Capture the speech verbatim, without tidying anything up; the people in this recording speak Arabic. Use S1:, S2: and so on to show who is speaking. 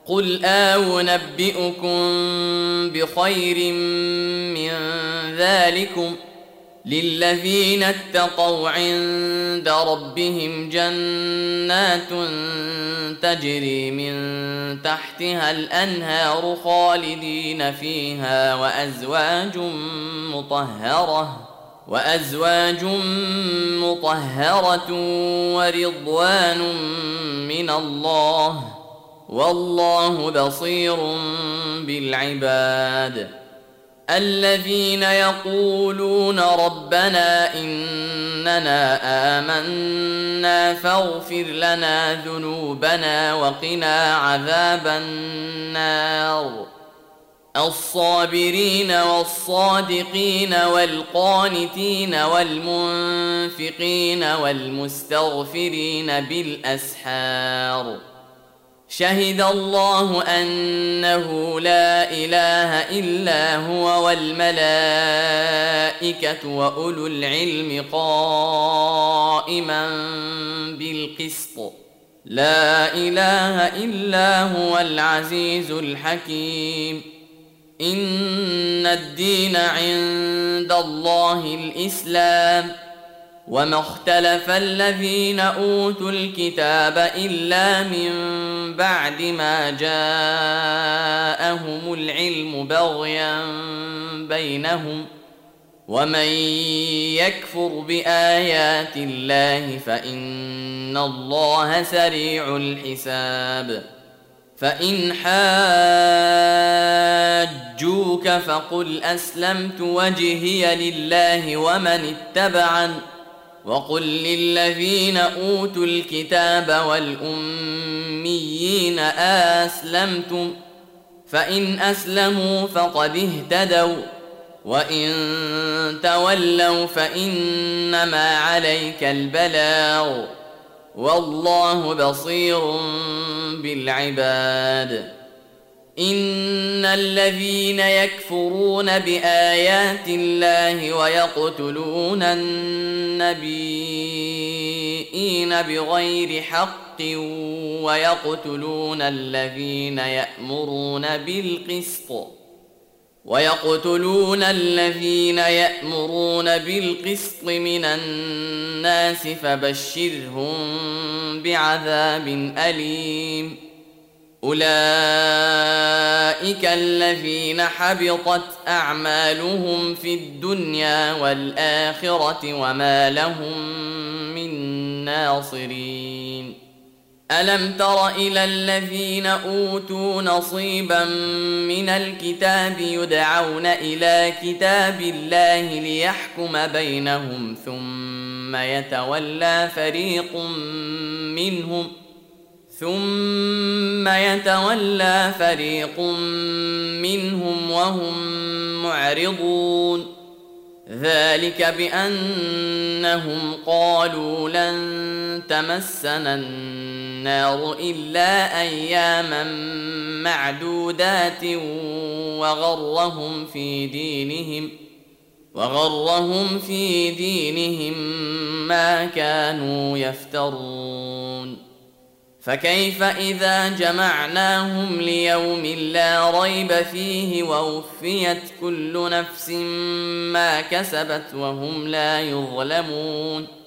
S1: قل أنبئكم بخير من ذلكم للذين اتقوا عند ربهم جنات تجري من تحتها الأنهار خالدين فيها وأزواج مطهرة وأزواج مطهرة ورضوان من الله والله بصير بالعباد. الذين يقولون ربنا إننا آمنا فاغفر لنا ذنوبنا وقنا عذاب النار. الصابرين والصادقين والقانتين والمنفقين والمستغفرين بالأسحار. شهد الله أنه لا إله إلا هو والملائكة وأولو العلم قائما بالقسط لا إله إلا هو العزيز الحكيم. إن الدين عند الله الإسلام وما اختلف الذين أوتوا الكتاب إلا من بعد ما جاءهم العلم بغيا بينهم ومن يكفر بآيات الله فإن الله سريع الحساب. فإن حاجوك فقل أسلمت وجهي لله ومن اتبعن وقل للذين أوتوا الكتاب والأميين أسلمتم فإن أسلموا فقد اهتدوا وإن تولوا فإنما عليك البلاغ والله بصير بالعباد. إن الذين يكفرون بآيات الله ويقتلون النبيين بغير حق ويقتلون الذين يأمرون بالقسط ويقتلون الذين يأمرون بالقسط من الناس فبشرهم بعذاب أليم. أولئك الذين حبطت أعمالهم في الدنيا والآخرة وما لهم من ناصرين. ألم تر إلى الذين أوتوا نصيبا من الكتاب يدعون إلى كتاب الله ليحكم بينهم ثم يتولى فريق منهم ثم يتولى فريق منهم وهم معرضون. ذلك بأنهم قالوا لن تمسنا النار إلا أياما معدودات وغرهم في دينهم وغرهم في دينهم ما كانوا يفترون. فكيف إذا جمعناهم ليوم لا ريب فيه ووفيت كل نفس ما كسبت وهم لا يظلمون.